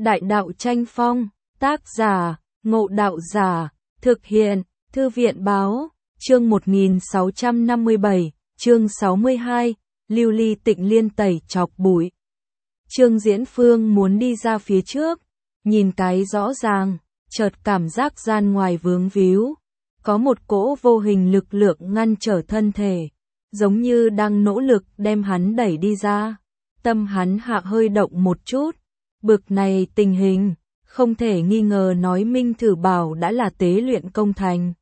Đại đạo tranh phong, tác giả, Ngộ Đạo Giả, thực hiện, Thư viện báo, chương 1657, chương 62, Lưu Ly Tịnh Liên tẩy chọc bụi. Trương Diễn Phương muốn đi ra phía trước, nhìn cái rõ ràng, chợt cảm giác gian ngoài vướng víu, có một cỗ vô hình lực lượng ngăn trở thân thể, giống như đang nỗ lực đem hắn đẩy đi ra. Tâm hắn hạ hơi động một chút, bực này tình hình, không thể nghi ngờ nói Minh Thử Bảo đã là tế luyện công thành.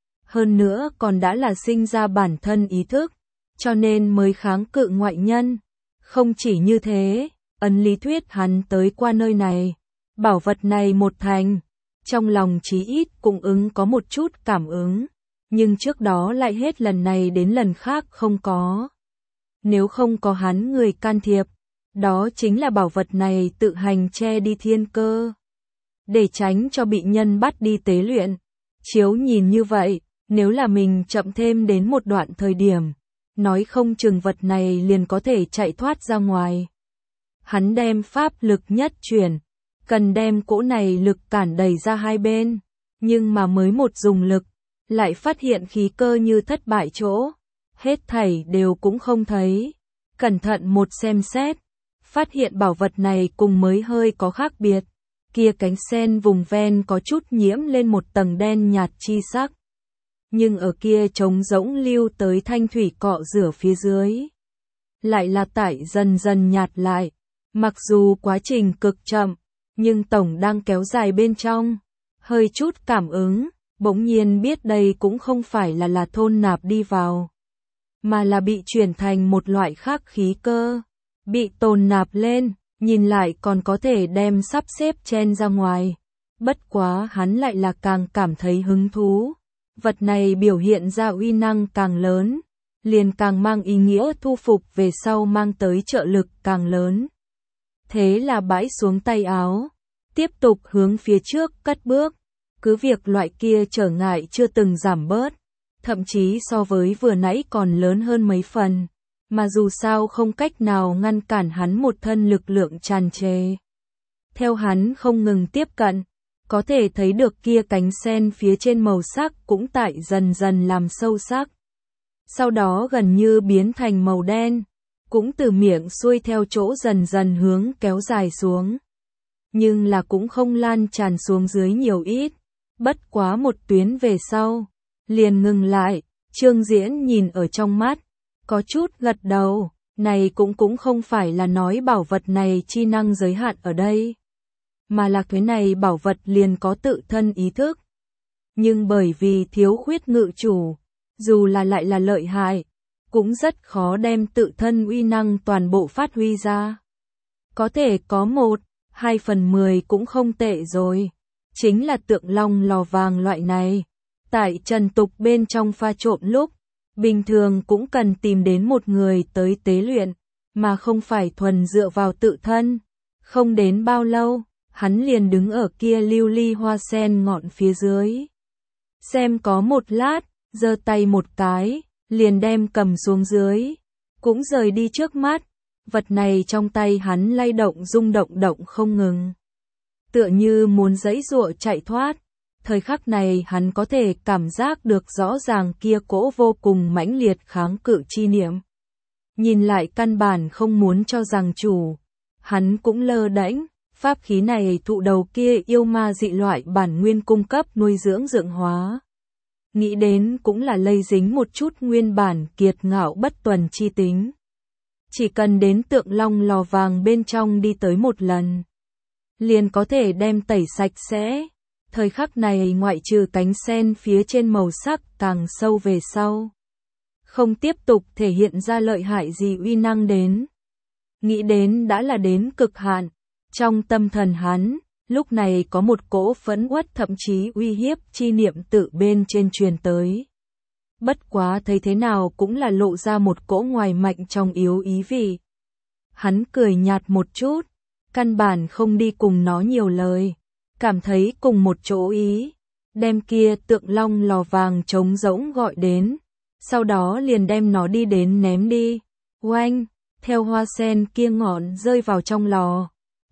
Hơn nữa còn đã là sinh ra bản thân ý thức, cho nên mới kháng cự ngoại nhân. Không chỉ như thế, ấn lý thuyết hắn tới qua nơi này, bảo vật này một thành, trong lòng chí ít cũng có một chút cảm ứng, nhưng trước đó lại hết lần này đến lần khác không có. Nếu không có hắn người can thiệp, đó chính là bảo vật này tự hành che đi thiên cơ, để tránh cho bị nhân bắt đi tế luyện. Chiếu nhìn như vậy, nếu là mình chậm thêm đến một đoạn thời điểm, nói không chừng vật này liền có thể chạy thoát ra ngoài. Hắn đem pháp lực nhất chuyển, cần đem cỗ này lực cản đẩy ra hai bên, nhưng mà mới một dùng lực, lại phát hiện khí cơ như thất bại chỗ, hết thảy đều cũng không thấy. Cẩn thận một xem xét, phát hiện bảo vật này cùng mới hơi có khác biệt, kia cánh sen vùng ven có chút nhiễm lên một tầng đen nhạt chi sắc. Nhưng ở kia trống rỗng lưu tới thanh thủy cọ rửa phía dưới, lại là tải dần dần nhạt lại, mặc dù quá trình cực chậm, nhưng tổng đang kéo dài bên trong. Hơi chút cảm ứng, bỗng nhiên biết đây cũng không phải là thôn nạp đi vào, mà là bị chuyển thành một loại khác khí cơ, bị tồn nạp lên, nhìn lại còn có thể đem sắp xếp chen ra ngoài. Bất quá hắn lại là càng cảm thấy hứng thú. Vật này biểu hiện ra uy năng càng lớn, liền càng mang ý nghĩa thu phục về sau mang tới trợ lực càng lớn. Thế là bãi xuống tay áo, tiếp tục hướng phía trước cất bước, cứ việc loại kia trở ngại chưa từng giảm bớt, thậm chí so với vừa nãy còn lớn hơn mấy phần, mà dù sao không cách nào ngăn cản hắn một thân lực lượng tràn trề. Theo hắn không ngừng tiếp cận, có thể thấy được kia cánh sen phía trên màu sắc cũng tại dần dần làm sâu sắc. Sau đó gần như biến thành màu đen, cũng từ miệng xuôi theo chỗ dần dần hướng kéo dài xuống. Nhưng là cũng không lan tràn xuống dưới nhiều ít, bất quá một tuyến về sau, liền ngừng lại. Trương Diễn nhìn ở trong mắt, có chút gật đầu, này cũng không phải là nói bảo vật này chi năng giới hạn ở đây, mà là cái này bảo vật liền có tự thân ý thức. Nhưng bởi vì thiếu khuyết ngự chủ, dù là lại là lợi hại, cũng rất khó đem tự thân uy năng toàn bộ phát huy ra. Có thể có 1/2/10 cũng không tệ rồi. Chính là tượng long lò vàng loại này, tại trần tục bên trong pha trộn lúc, bình thường cũng cần tìm đến một người tới tế luyện, mà không phải thuần dựa vào tự thân. Không đến bao lâu, hắn liền đứng ở kia lưu ly hoa sen ngọn phía dưới. Xem có một lát, giơ tay một cái, liền đem cầm xuống dưới, cũng rời đi trước mắt. Vật này trong tay hắn lay động rung động không ngừng, tựa như muốn giãy giụa chạy thoát. Thời khắc này hắn có thể cảm giác được rõ ràng kia cỗ vô cùng mãnh liệt kháng cự chi niệm. Nhìn lại căn bản không muốn cho rằng chủ, hắn cũng lơ đễnh. Pháp khí này thụ đầu kia yêu ma dị loại bản nguyên cung cấp nuôi dưỡng dưỡng hóa. Nghĩ đến cũng là lây dính một chút nguyên bản kiệt ngạo bất tuần chi tính. Chỉ cần đến tượng long lò vàng bên trong đi tới một lần, liền có thể đem tẩy sạch sẽ. Thời khắc này ngoại trừ cánh sen phía trên màu sắc càng sâu về sau, không tiếp tục thể hiện ra lợi hại gì uy năng đến. Nghĩ đến đã là đến cực hạn. Trong tâm thần hắn, lúc này có một cỗ phẫn uất thậm chí uy hiếp chi niệm tự bên trên truyền tới. Bất quá thấy thế nào cũng là lộ ra một cỗ ngoài mạnh trong yếu ý vị. Hắn cười nhạt một chút, căn bản không đi cùng nó nhiều lời, cảm thấy cùng một chỗ ý, đem kia tượng long lò vàng trống rỗng gọi đến, sau đó liền đem nó đi đến ném đi. Oanh, theo hoa sen kia ngọn rơi vào trong lò,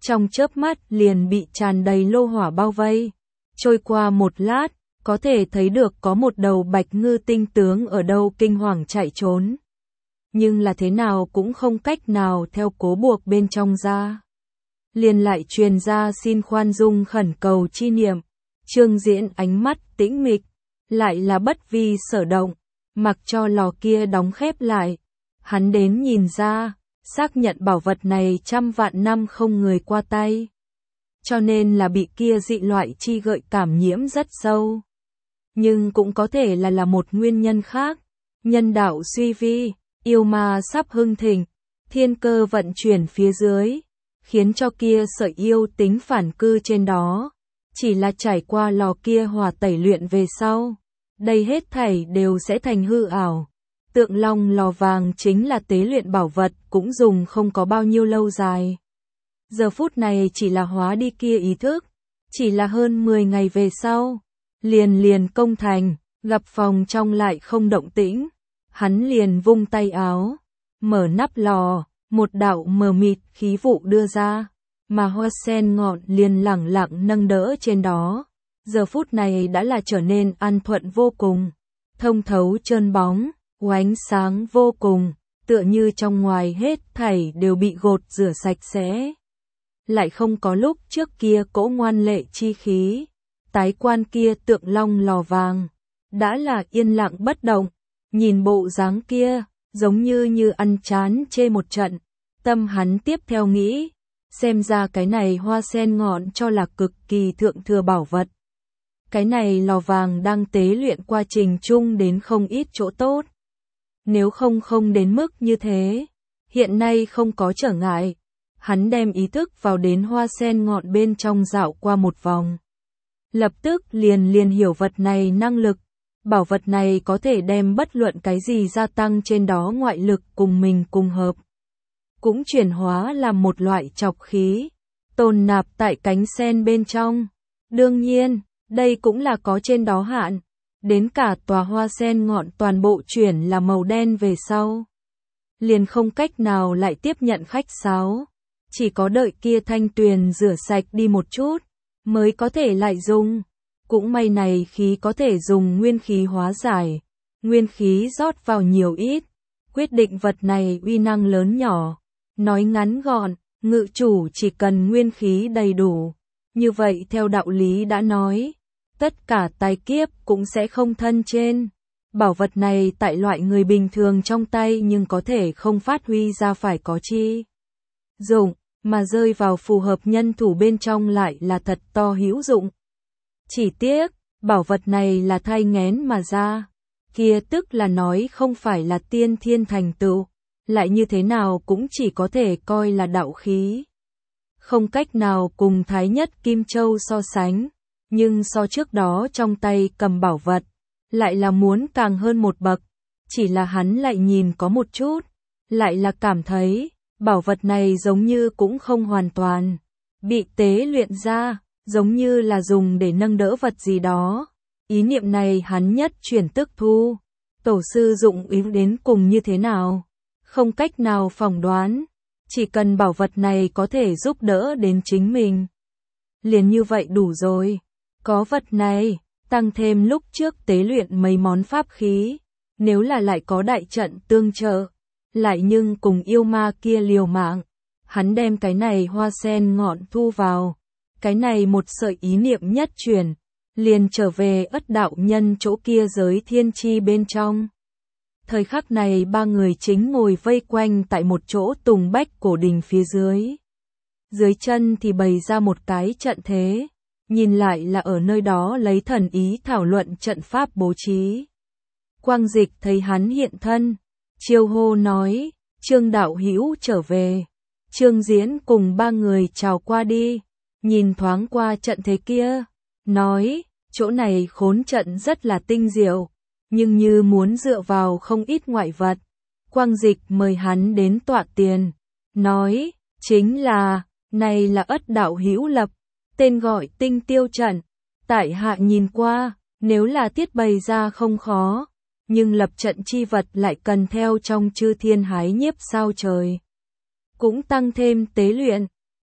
trong chớp mắt liền bị tràn đầy lô hỏa bao vây. Trôi qua một lát, có thể thấy được có một đầu Bạch Ngư tinh tướng ở đâu kinh hoàng chạy trốn. Nhưng là thế nào cũng không cách nào theo cố buộc bên trong ra. Liền lại truyền ra xin khoan dung khẩn cầu chi niệm. Trương Diễn ánh mắt tĩnh mịch, lại là bất vi sở động, mặc cho lò kia đóng khép lại. Hắn đến nhìn ra, xác nhận bảo vật này trăm vạn năm không người qua tay. Cho nên là bị kia dị loại chi gợi cảm nhiễm rất sâu. Nhưng cũng có thể là một nguyên nhân khác. Nhân đạo suy vi, yêu ma sắp hưng thịnh, thiên cơ vận chuyển phía dưới, khiến cho kia sợi yêu tính phản cư trên đó. Chỉ là trải qua lò kia hòa tẩy luyện về sau, đây hết thảy đều sẽ thành hư ảo. Tượng long lò vàng chính là tế luyện bảo vật, cũng dùng không có bao nhiêu lâu dài. Giờ phút này chỉ là hóa đi kia ý thức, chỉ là hơn 10 ngày về sau, liền công thành, gặp phòng trong lại không động tĩnh. Hắn liền vung tay áo, mở nắp lò, một đạo mờ mịt khí vụ đưa ra, mà hoa sen ngọn liền lẳng lặng nâng đỡ trên đó. Giờ phút này đã là trở nên an thuận vô cùng, thông thấu trơn bóng, ánh sáng vô cùng, tựa như trong ngoài hết thảy đều bị gột rửa sạch sẽ. Lại không có lúc trước kia cỗ ngoan lệ chi khí, tái quan kia tượng long lò vàng, đã là yên lặng bất động, nhìn bộ dáng kia, giống như ăn chán chê một trận. Tâm hắn tiếp theo nghĩ, xem ra cái này hoa sen ngọn cho là cực kỳ thượng thừa bảo vật. Cái này lò vàng đang tế luyện quá trình chung đến không ít chỗ tốt. Nếu không đến mức như thế, hiện nay không có trở ngại. Hắn đem ý thức vào đến hoa sen ngọn bên trong dạo qua một vòng. Lập tức liền hiểu vật này năng lực. Bảo vật này có thể đem bất luận cái gì gia tăng trên đó ngoại lực cùng mình cùng hợp. Cũng chuyển hóa làm một loại trọc khí, tồn nạp tại cánh sen bên trong. Đương nhiên, đây cũng là có trên đó hạn. Đến cả tòa hoa sen ngọn toàn bộ chuyển là màu đen về sau. Liền không cách nào lại tiếp nhận khách sáo. Chỉ có đợi kia thanh tuyền rửa sạch đi một chút, mới có thể lại dùng. Cũng may này khí có thể dùng nguyên khí hóa giải. Nguyên khí rót vào nhiều ít. Quyết định vật này uy năng lớn nhỏ. Nói ngắn gọn, ngự chủ chỉ cần nguyên khí đầy đủ. Như vậy theo đạo lý đã nói, tất cả tài kiếp cũng sẽ không thân trên. Bảo vật này tại loại người bình thường trong tay nhưng có thể không phát huy ra phải có chi dụng, mà rơi vào phù hợp nhân thủ bên trong lại là thật to hữu dụng. Chỉ tiếc, bảo vật này là thai nghén mà ra, kia tức là nói không phải là tiên thiên thành tựu, lại như thế nào cũng chỉ có thể coi là đạo khí. Không cách nào cùng Thái Nhất Kim Châu so sánh, nhưng so trước đó trong tay cầm bảo vật, lại là muốn càng hơn một bậc. Chỉ là hắn lại nhìn có một chút, lại là cảm thấy, bảo vật này giống như cũng không hoàn toàn bị tế luyện ra, giống như là dùng để nâng đỡ vật gì đó. Ý niệm này hắn nhất chuyển tức thu, tổ sư dụng ý đến cùng như thế nào, không cách nào phỏng đoán, chỉ cần bảo vật này có thể giúp đỡ đến chính mình. Liền như vậy đủ rồi, có vật này, tăng thêm lúc trước tế luyện mấy món pháp khí, nếu là lại có đại trận tương trợ, lại nhưng cùng yêu ma kia liều mạng, hắn đem cái này hoa sen ngọn thu vào, cái này một sợi ý niệm nhất chuyển, liền trở về Ất đạo nhân chỗ kia giới thiên chi bên trong. Thời khắc này ba người chính ngồi vây quanh tại một chỗ tùng bách cổ đình phía dưới. Dưới chân thì bày ra một cái trận thế, nhìn lại là ở nơi đó lấy thần ý thảo luận trận pháp bố trí. Quang Dịch thấy hắn hiện thân, chiêu hô nói, Trương đạo hữu trở về. Trương Diễn cùng ba người chào qua đi, nhìn thoáng qua trận thế kia, nói, chỗ này khốn trận rất là tinh diệu, nhưng như muốn dựa vào không ít ngoại vật. Quang Dịch mời hắn đến tọa tiền, nói, chính là, này là Ất đạo hữu lập, tên gọi Tinh Tiêu trận, tại hạ nhìn qua, nếu là thiết bày ra không khó, nhưng lập trận chi vật lại cần theo trong chư thiên hái nhiếp sao trời. Cũng tăng thêm tế luyện,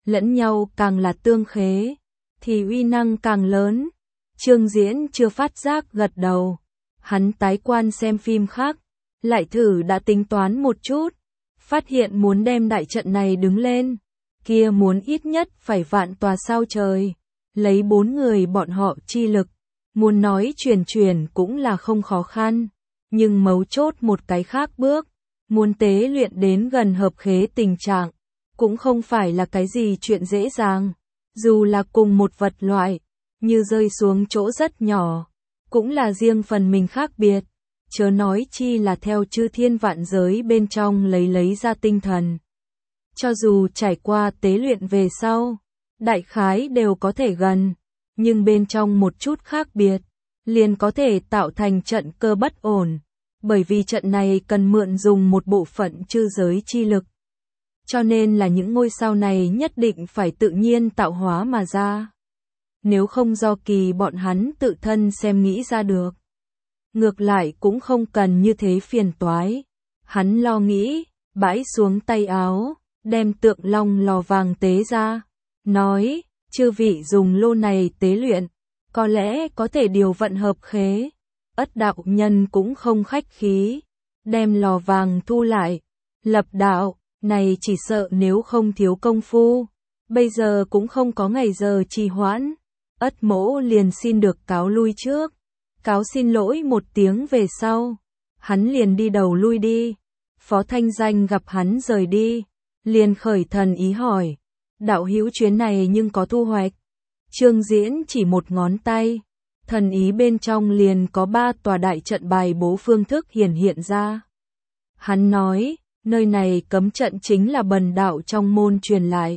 lẫn nhau càng là tương khế, thì uy năng càng lớn. Trương Diễn chưa phát giác gật đầu, hắn tái quan xem phim khác, lại thử đã tính toán một chút, phát hiện muốn đem đại trận này đứng lên, kia muốn ít nhất phải vạn tòa sao trời, lấy 4 người bọn họ chi lực, muốn nói chuyển cũng là không khó khăn, nhưng mấu chốt một cái khác bước, muốn tế luyện đến gần hợp khế tình trạng, cũng không phải là cái gì chuyện dễ dàng, dù là cùng một vật loại, như rơi xuống chỗ rất nhỏ, cũng là riêng phần mình khác biệt, chớ nói chi là theo chư thiên vạn giới bên trong lấy ra tinh thần. Cho dù trải qua tế luyện về sau, đại khái đều có thể gần, nhưng bên trong một chút khác biệt, liền có thể tạo thành trận cơ bất ổn, bởi vì trận này cần mượn dùng một bộ phận chư giới chi lực. Cho nên là những ngôi sao này nhất định phải tự nhiên tạo hóa mà ra. Nếu không do kỳ bọn hắn tự thân xem nghĩ ra được. Ngược lại cũng không cần như thế phiền toái. Hắn lo nghĩ, bãi xuống tay áo, đem tượng long lò vàng tế ra. Nói, chư vị dùng lô này tế luyện, có lẽ có thể điều vận hợp khế. Ất đạo nhân cũng không khách khí, đem lò vàng thu lại. Lập đạo, này chỉ sợ nếu không thiếu công phu, bây giờ cũng không có ngày giờ trì hoãn. Ất mỗ liền xin được cáo lui trước. Cáo xin lỗi một tiếng về sau, hắn liền đi đầu lui đi. Phó Thanh Danh gặp hắn rời đi, liền khởi thần ý hỏi, đạo hữu chuyến này nhưng có thu hoạch. Trương Diễn chỉ một ngón tay, thần ý bên trong liền có 3 tòa đại trận bài bố phương thức hiện ra. Hắn nói, nơi này cấm trận chính là bần đạo trong môn truyền lại.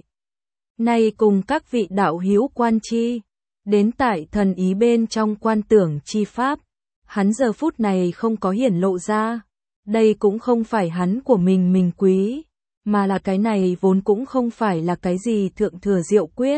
Nay cùng các vị đạo hữu quan chi, đến tại thần ý bên trong quan tưởng chi pháp, hắn giờ phút này không có hiển lộ ra. Đây cũng không phải hắn của mình quý, mà là cái này vốn cũng không phải là cái gì thượng thừa diệu quyết.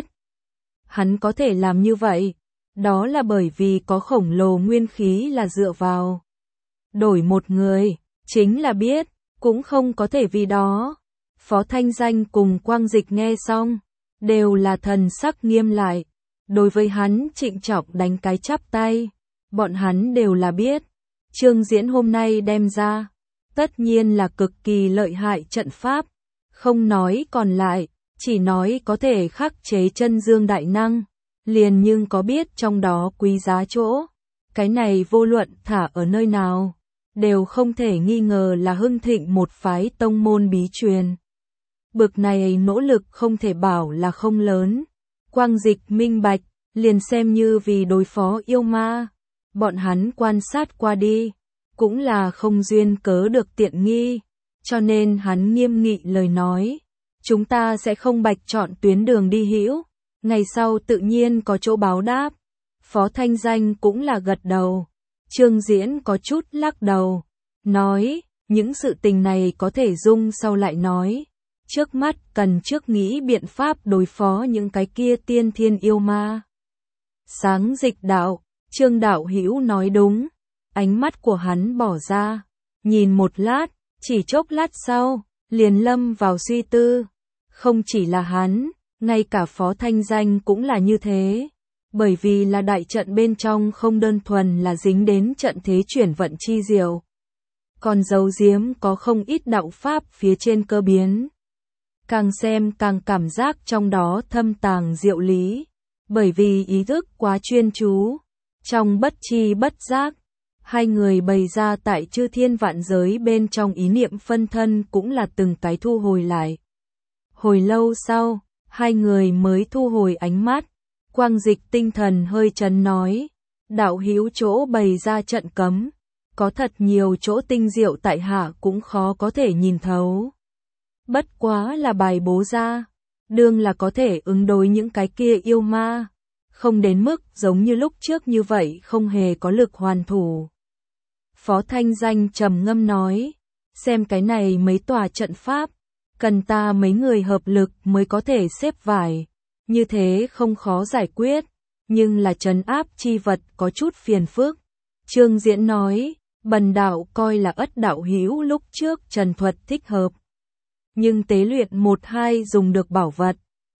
Hắn có thể làm như vậy, đó là bởi vì có khổng lồ nguyên khí là dựa vào. Đổi một người, chính là biết, cũng không có thể vì đó. Phó Thanh Danh cùng Quang Dịch nghe xong, đều là thần sắc nghiêm lại. Đối với hắn trịnh trọng đánh cái chắp tay, bọn hắn đều là biết. Trương Diễn hôm nay đem ra, tất nhiên là cực kỳ lợi hại trận pháp, không nói còn lại, chỉ nói có thể khắc chế chân dương đại năng, liền nhưng có biết trong đó quý giá chỗ. Cái này vô luận thả ở nơi nào, đều không thể nghi ngờ là hưng thịnh một phái tông môn bí truyền. Bực này nỗ lực không thể bảo là không lớn. Quang Dịch minh bạch, liền xem như vì đối phó yêu ma, bọn hắn quan sát qua đi, cũng là không duyên cớ được tiện nghi, cho nên hắn nghiêm nghị lời nói, chúng ta sẽ không bạch chọn tuyến đường đi hữu, ngày sau tự nhiên có chỗ báo đáp. Phó Thanh Danh cũng là gật đầu, Trương Diễn có chút lắc đầu, nói, những sự tình này có thể dung sau lại nói. Trước mắt cần trước nghĩ biện pháp đối phó những cái kia tiên thiên yêu ma. Sáng Dịch đạo, Trương đạo hữu nói đúng, ánh mắt của hắn bỏ ra, nhìn một lát, chỉ chốc lát sau, liền lâm vào suy tư. Không chỉ là hắn, ngay cả Phó Thanh Danh cũng là như thế, bởi vì là đại trận bên trong không đơn thuần là dính đến trận thế chuyển vận chi diệu, còn giấu giếm có không ít đạo pháp phía trên cơ biến. Càng xem càng cảm giác trong đó thâm tàng diệu lý, bởi vì ý thức quá chuyên chú, trong bất chi bất giác, hai người bày ra tại chư thiên vạn giới bên trong ý niệm phân thân cũng là từng cái thu hồi lại. Hồi lâu sau, hai người mới thu hồi ánh mắt, Quang Dịch tinh thần hơi chấn nói, đạo hữu chỗ bày ra trận cấm, có thật nhiều chỗ tinh diệu tại hạ cũng khó có thể nhìn thấu. Bất quá là bài bố ra, đương là có thể ứng đối những cái kia yêu ma, không đến mức giống như lúc trước như vậy không hề có lực hoàn thủ. Phó Thanh Danh trầm ngâm nói, xem cái này mấy tòa trận pháp, cần ta mấy người hợp lực mới có thể xếp vải, như thế không khó giải quyết, nhưng là trấn áp chi vật có chút phiền phức. Trương Diễn nói, bần đạo coi là Ất đạo hữu lúc trước trần thuật thích hợp. Nhưng tế luyện 1-2 dùng được bảo vật,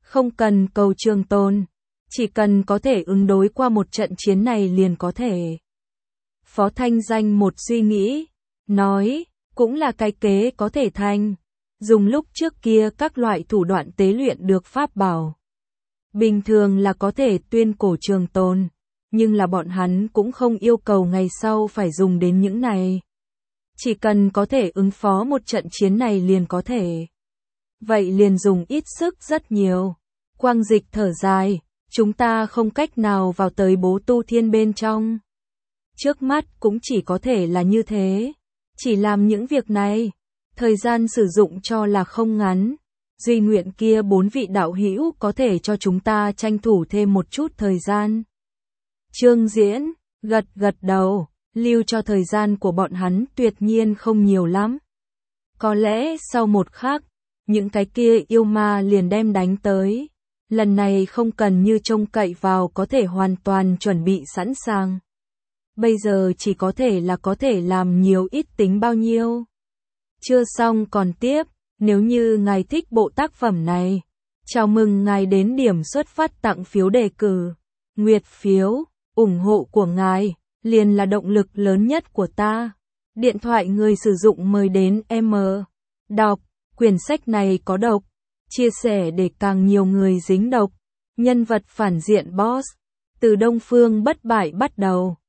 Không cần cầu trường tồn, chỉ cần có thể ứng đối qua một trận chiến này liền có thể. Phó Thanh Danh một suy nghĩ, nói, cũng là cái kế có thể thành. Dùng lúc trước kia các loại thủ đoạn tế luyện được pháp bảo. Bình thường là có thể tuyên cổ trường tồn, nhưng là bọn hắn cũng không yêu cầu ngày sau phải dùng đến những này. Chỉ cần có thể ứng phó một trận chiến này liền có thể. Vậy liền dùng ít sức rất nhiều. Quang Dịch thở dài, chúng ta không cách nào vào tới Bố Tu Thiên bên trong. Trước mắt cũng chỉ có thể là như thế. Chỉ làm những việc này, thời gian sử dụng cho là không ngắn. Duy nguyện kia 4 vị đạo hữu có thể cho chúng ta tranh thủ thêm một chút thời gian. Trương Diễn, gật đầu, lưu cho thời gian của bọn hắn tuyệt nhiên không nhiều lắm. Có lẽ sau một khắc, những cái kia yêu ma liền đem đánh tới. Lần này không cần như trông cậy vào có thể hoàn toàn chuẩn bị sẵn sàng. Bây giờ chỉ có thể làm nhiều ít tính bao nhiêu. Chưa xong còn tiếp, nếu như ngài thích bộ tác phẩm này, chào mừng ngài đến điểm xuất phát tặng phiếu đề cử, nguyệt phiếu, ủng hộ của ngài, liền là động lực lớn nhất của ta. Điện thoại người sử dụng mời đến M. Đọc, quyển sách này có độc, chia sẻ để càng nhiều người dính độc. Nhân vật phản diện boss, từ Đông Phương bất bại bắt đầu.